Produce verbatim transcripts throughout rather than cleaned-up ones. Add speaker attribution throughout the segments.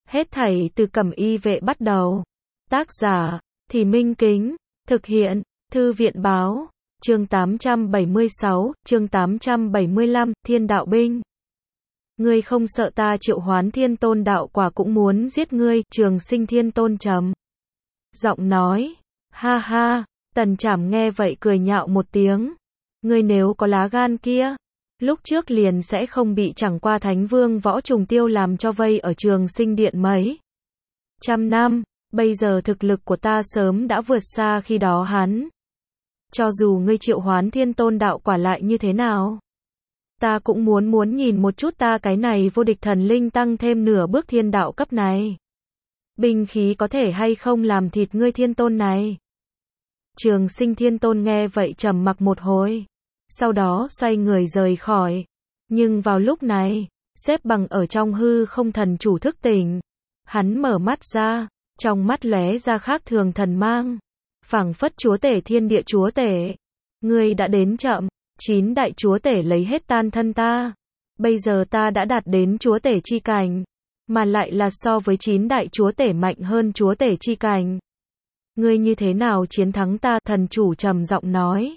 Speaker 1: Hết thảy từ Cẩm Y Vệ bắt đầu. Tác giả, Thì Minh Kính. Thực hiện, Thư viện Báo. Chương tám trăm bảy mươi sáu, chương tám trăm bảy mươi lăm, Thiên Đạo Binh. Ngươi không sợ ta triệu hoán Thiên Tôn đạo quả cũng muốn giết ngươi, Trường Sinh Thiên Tôn trầm giọng nói. Ha ha, Tần Trảm nghe vậy cười nhạo một tiếng. Ngươi nếu có lá gan kia, lúc trước liền sẽ không bị chẳng qua Thánh Vương Võ Trùng Tiêu làm cho vây ở Trường Sinh Điện mấy trăm năm, bây giờ thực lực của ta sớm đã vượt xa khi đó hắn. Cho dù ngươi triệu hoán Thiên Tôn đạo quả lại như thế nào, ta cũng muốn muốn nhìn một chút ta cái này vô địch thần linh tăng thêm nửa bước thiên đạo cấp này. Binh khí có thể hay không làm thịt ngươi Thiên Tôn này. Trường Sinh Thiên Tôn nghe vậy trầm mặc một hồi, sau đó xoay người rời khỏi. Nhưng vào lúc này, xếp bằng ở trong hư không thần chủ thức tỉnh. Hắn mở mắt ra, trong mắt lóe ra khác thường thần mang, phảng phất chúa tể thiên địa chúa tể. Ngươi đã đến chậm, chín đại chúa tể lấy hết tan thân ta. Bây giờ ta đã đạt đến chúa tể chi cảnh, mà lại là so với chín đại chúa tể mạnh hơn chúa tể chi cảnh. Ngươi như thế nào chiến thắng ta? Thần chủ trầm giọng nói.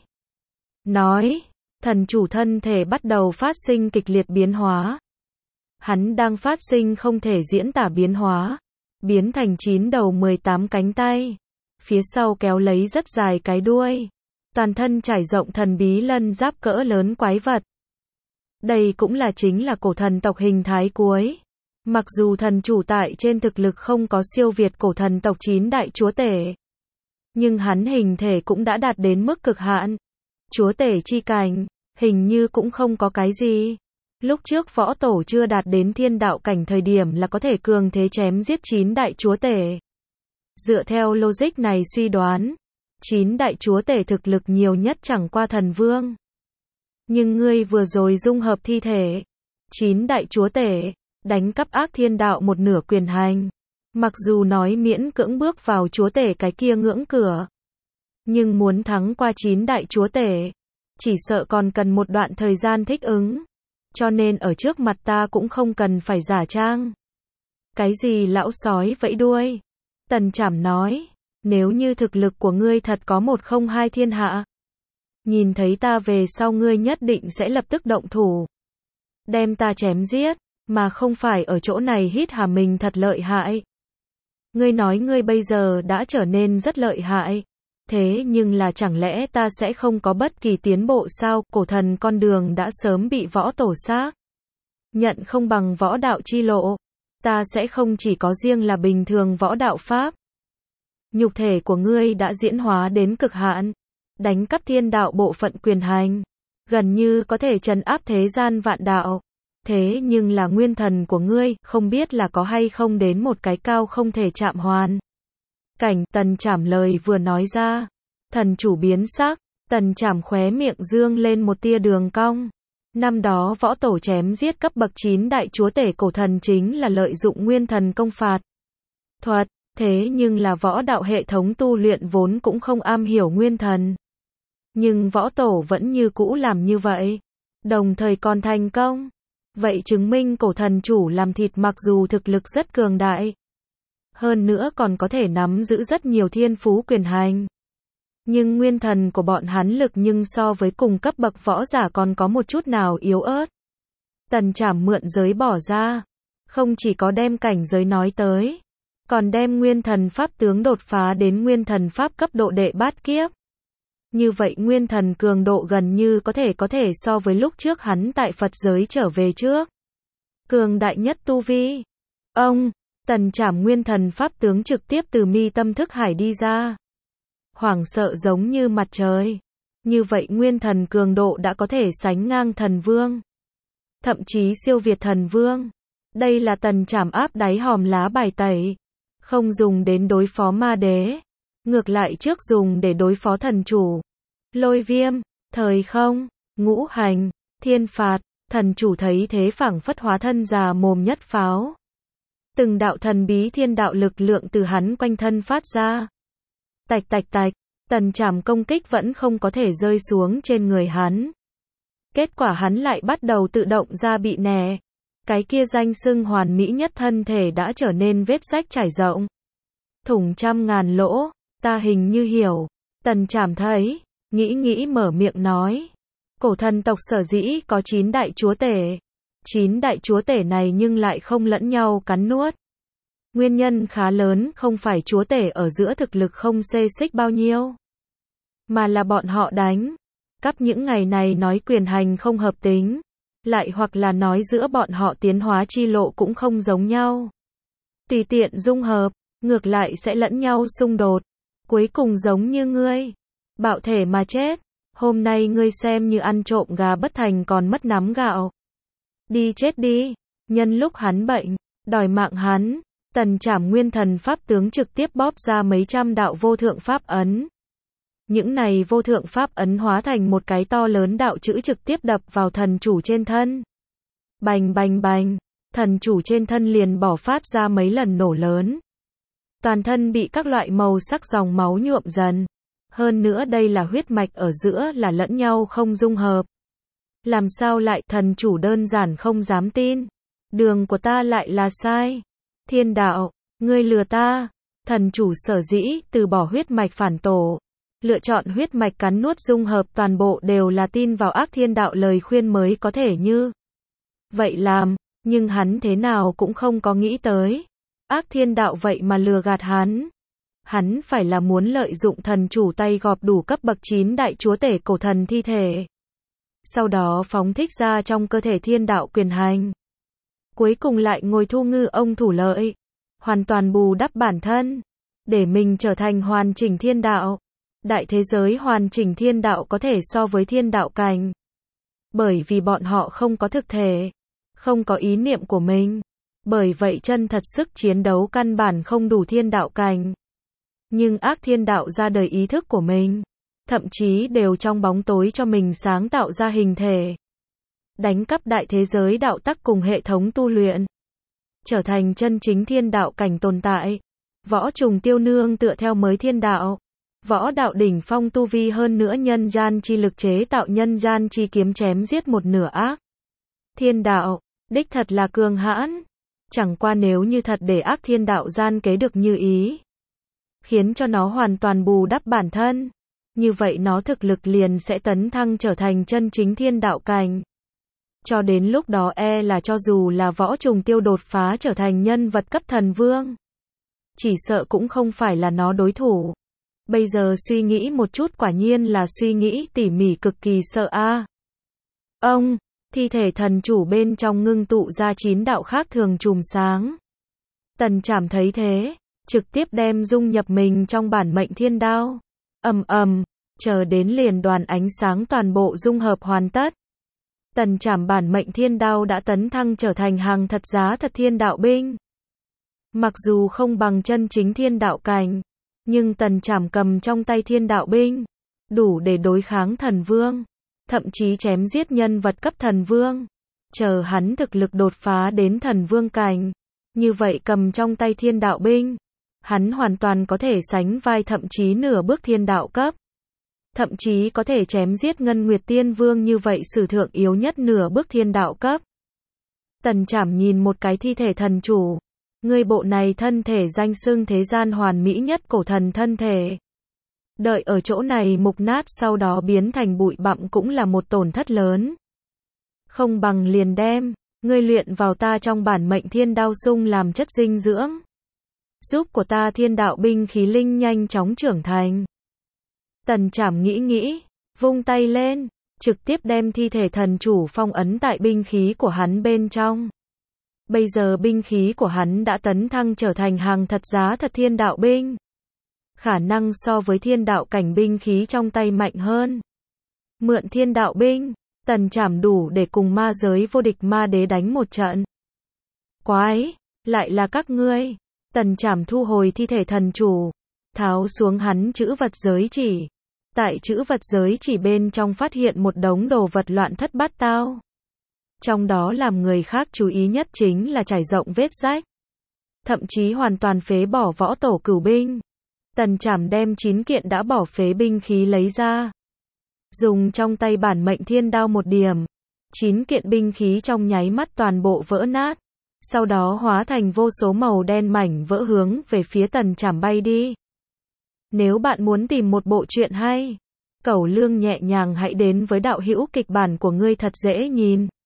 Speaker 1: Nói, thần chủ thân thể bắt đầu phát sinh kịch liệt biến hóa. Hắn đang phát sinh không thể diễn tả biến hóa, biến thành chín đầu mười tám cánh tay, phía sau kéo lấy rất dài cái đuôi, toàn thân trải rộng thần bí lân giáp cỡ lớn quái vật. Đây cũng là chính là cổ thần tộc hình thái cuối. Mặc dù thần chủ tại trên thực lực không có siêu việt cổ thần tộc chín đại chúa tể, nhưng hắn hình thể cũng đã đạt đến mức cực hạn. Chúa tể chi cảnh, hình như cũng không có cái gì. Lúc trước võ tổ chưa đạt đến thiên đạo cảnh thời điểm là có thể cường thế chém giết chín đại chúa tể. Dựa theo logic này suy đoán, chín đại chúa tể thực lực nhiều nhất chẳng qua thần vương. Nhưng ngươi vừa rồi dung hợp thi thể chín đại chúa tể, đánh cắp ác thiên đạo một nửa quyền hành. Mặc dù nói miễn cưỡng bước vào chúa tể cái kia ngưỡng cửa, nhưng muốn thắng qua chín đại chúa tể, chỉ sợ còn cần một đoạn thời gian thích ứng. Cho nên ở trước mặt ta cũng không cần phải giả trang. Cái gì lão sói vẫy đuôi? Tần Trảm nói, nếu như thực lực của ngươi thật có một không hai thiên hạ, nhìn thấy ta về sau ngươi nhất định sẽ lập tức động thủ, đem ta chém giết, mà không phải ở chỗ này hít hà mình thật lợi hại. Ngươi nói ngươi bây giờ đã trở nên rất lợi hại, thế nhưng là chẳng lẽ ta sẽ không có bất kỳ tiến bộ sao? Cổ thần con đường đã sớm bị võ tổ xác nhận không bằng võ đạo chi lộ. Ta sẽ không chỉ có riêng là bình thường võ đạo pháp. Nhục thể của ngươi đã diễn hóa đến cực hạn, đánh cắp thiên đạo bộ phận quyền hành, gần như có thể trấn áp thế gian vạn đạo. Thế nhưng là nguyên thần của ngươi, không biết là có hay không đến một cái cao không thể chạm hoàn cảnh. Tần Trảm lời vừa nói ra, thần chủ biến sắc. Tần Trảm khóe miệng dương lên một tia đường cong. Năm đó võ tổ chém giết cấp bậc chín đại chúa tể cổ thần chính là lợi dụng nguyên thần công phạt thuật, thế nhưng là võ đạo hệ thống tu luyện vốn cũng không am hiểu nguyên thần. Nhưng võ tổ vẫn như cũ làm như vậy, đồng thời còn thành công. Vậy chứng minh cổ thần chủ làm thịt mặc dù thực lực rất cường đại, hơn nữa còn có thể nắm giữ rất nhiều thiên phú quyền hành, nhưng nguyên thần của bọn hắn lực nhưng so với cùng cấp bậc võ giả còn có một chút nào yếu ớt. Tần Trảm mượn giới bỏ ra, không chỉ có đem cảnh giới nói tới, còn đem nguyên thần pháp tướng đột phá đến nguyên thần pháp cấp độ đệ bát kiếp. Như vậy nguyên thần cường độ gần như có thể có thể so với lúc trước hắn tại Phật giới trở về trước. Cường đại nhất tu vi. Ông, Tần Trảm nguyên thần pháp tướng trực tiếp từ mi tâm thức hải đi ra. Hoảng sợ giống như mặt trời. Như vậy nguyên thần cường độ đã có thể sánh ngang thần vương, thậm chí siêu việt thần vương. Đây là Tần Trảm áp đáy hòm lá bài tẩy, không dùng đến đối phó ma đế, ngược lại trước dùng để đối phó thần chủ. Lôi viêm, thời không, ngũ hành, thiên phạt. Thần chủ thấy thế phảng phất hóa thân già mồm nhất pháo. Từng đạo thần bí thiên đạo lực lượng từ hắn quanh thân phát ra. Tạch tạch tạch, Tần Trảm công kích vẫn không có thể rơi xuống trên người hắn. Kết quả hắn lại bắt đầu tự động ra bị nẻ. Cái kia danh xưng hoàn mỹ nhất thân thể đã trở nên vết rách trải rộng. Thủng trăm ngàn lỗ, ta hình như hiểu. Tần Trảm thấy, nghĩ nghĩ mở miệng nói. Cổ thần tộc sở dĩ có chín đại chúa tể. Chín đại chúa tể này nhưng lại không lẫn nhau cắn nuốt. Nguyên nhân khá lớn không phải chúa tể ở giữa thực lực không xê xích bao nhiêu. Mà là bọn họ đánh. Cắp những ngày này nói quyền hành không hợp tính. Lại hoặc là nói giữa bọn họ tiến hóa chi lộ cũng không giống nhau. Tùy tiện dung hợp, ngược lại sẽ lẫn nhau xung đột. Cuối cùng giống như ngươi. Bạo thể mà chết. Hôm nay ngươi xem như ăn trộm gà bất thành còn mất nắm gạo. Đi chết đi. Nhân lúc hắn bệnh, đòi mạng hắn. Tần Trảm nguyên thần pháp tướng trực tiếp bóp ra mấy trăm đạo vô thượng pháp ấn. Những này vô thượng pháp ấn hóa thành một cái to lớn đạo chữ trực tiếp đập vào thần chủ trên thân. Bành bành bành, thần chủ trên thân liền bỏ phát ra mấy lần nổ lớn. Toàn thân bị các loại màu sắc dòng máu nhuộm dần. Hơn nữa đây là huyết mạch ở giữa là lẫn nhau không dung hợp. Làm sao lại, thần chủ đơn giản không dám tin. Đường của ta lại là sai. Thiên đạo, ngươi lừa ta. Thần chủ sở dĩ từ bỏ huyết mạch phản tổ. Lựa chọn huyết mạch cắn nuốt dung hợp toàn bộ đều là tin vào ác thiên đạo lời khuyên mới có thể như vậy làm, nhưng hắn thế nào cũng không có nghĩ tới. Ác thiên đạo vậy mà lừa gạt hắn. Hắn phải là muốn lợi dụng thần chủ tay gọp đủ cấp bậc chín đại chúa tể cổ thần thi thể. Sau đó phóng thích ra trong cơ thể thiên đạo quyền hành. Cuối cùng lại ngồi thu ngư ông thủ lợi. Hoàn toàn bù đắp bản thân. Để mình trở thành hoàn chỉnh thiên đạo. Đại thế giới hoàn chỉnh thiên đạo có thể so với thiên đạo cảnh. Bởi vì bọn họ không có thực thể. Không có ý niệm của mình. Bởi vậy chân thật sức chiến đấu căn bản không đủ thiên đạo cảnh. Nhưng ác thiên đạo ra đời ý thức của mình. Thậm chí đều trong bóng tối cho mình sáng tạo ra hình thể. Đánh cắp đại thế giới đạo tắc cùng hệ thống tu luyện. Trở thành chân chính thiên đạo cảnh tồn tại. Võ trùng tiêu nương tựa theo mới thiên đạo. Võ đạo đỉnh phong tu vi hơn nữa nhân gian chi lực chế tạo nhân gian chi kiếm chém giết một nửa ác. Thiên đạo, đích thật là cường hãn. Chẳng qua nếu như thật để ác thiên đạo gian kế được như ý. Khiến cho nó hoàn toàn bù đắp bản thân. Như vậy nó thực lực liền sẽ tấn thăng trở thành chân chính thiên đạo cảnh. Cho đến lúc đó e là cho dù là võ trùng tiêu đột phá trở thành nhân vật cấp thần vương. Chỉ sợ cũng không phải là nó đối thủ. Bây giờ suy nghĩ một chút quả nhiên là suy nghĩ tỉ mỉ cực kỳ sợ a. À. Ông, thi thể thần chủ bên trong ngưng tụ ra chín đạo khác thường chùm sáng. Tần Trảm thấy thế, trực tiếp đem dung nhập mình trong bản mệnh thiên đao. Ầm ầm, chờ đến liền đoàn ánh sáng toàn bộ dung hợp hoàn tất. Tần Trảm bản mệnh thiên đao đã tấn thăng trở thành hàng thật giá thật thiên đạo binh. Mặc dù không bằng chân chính thiên đạo cảnh, nhưng Tần Trảm cầm trong tay thiên đạo binh, đủ để đối kháng thần vương, thậm chí chém giết nhân vật cấp thần vương. Chờ hắn thực lực đột phá đến thần vương cảnh, như vậy cầm trong tay thiên đạo binh, hắn hoàn toàn có thể sánh vai thậm chí nửa bước thiên đạo cấp. Thậm chí có thể chém giết Ngân Nguyệt Tiên Vương như vậy sử thượng yếu nhất nửa bước thiên đạo cấp. Tần Trảm nhìn một cái thi thể thần chủ. Ngươi bộ này thân thể danh xưng thế gian hoàn mỹ nhất cổ thần thân thể. Đợi ở chỗ này mục nát sau đó biến thành bụi bặm cũng là một tổn thất lớn. Không bằng liền đem, ngươi luyện vào ta trong bản mệnh thiên đao sung làm chất dinh dưỡng. Giúp của ta thiên đạo binh khí linh nhanh chóng trưởng thành. Tần Trảm nghĩ nghĩ, vung tay lên, trực tiếp đem thi thể thần chủ phong ấn tại binh khí của hắn bên trong. Bây giờ binh khí của hắn đã tấn thăng trở thành hàng thật giá thật thiên đạo binh. Khả năng so với thiên đạo cảnh binh khí trong tay mạnh hơn. Mượn thiên đạo binh, Tần Trảm đủ để cùng ma giới vô địch ma đế đánh một trận. Quái, lại là các ngươi. Tần Trảm thu hồi thi thể thần chủ, tháo xuống hắn chữ vật giới chỉ. Tại chữ vật giới chỉ bên trong phát hiện một đống đồ vật loạn thất bát tao. Trong đó làm người khác chú ý nhất chính là trải rộng vết rách. Thậm chí hoàn toàn phế bỏ võ tổ cửu binh. Tần Trảm đem chín kiện đã bỏ phế binh khí lấy ra. Dùng trong tay bản mệnh thiên đao một điểm. Chín kiện binh khí trong nháy mắt toàn bộ vỡ nát, sau đó hóa thành vô số màu đen mảnh vỡ hướng về phía Tần Trảm bay đi. Nếu bạn muốn tìm một bộ truyện hay, Cẩu Lương nhẹ nhàng hãy đến với đạo hữu kịch bản của ngươi thật dễ nhìn.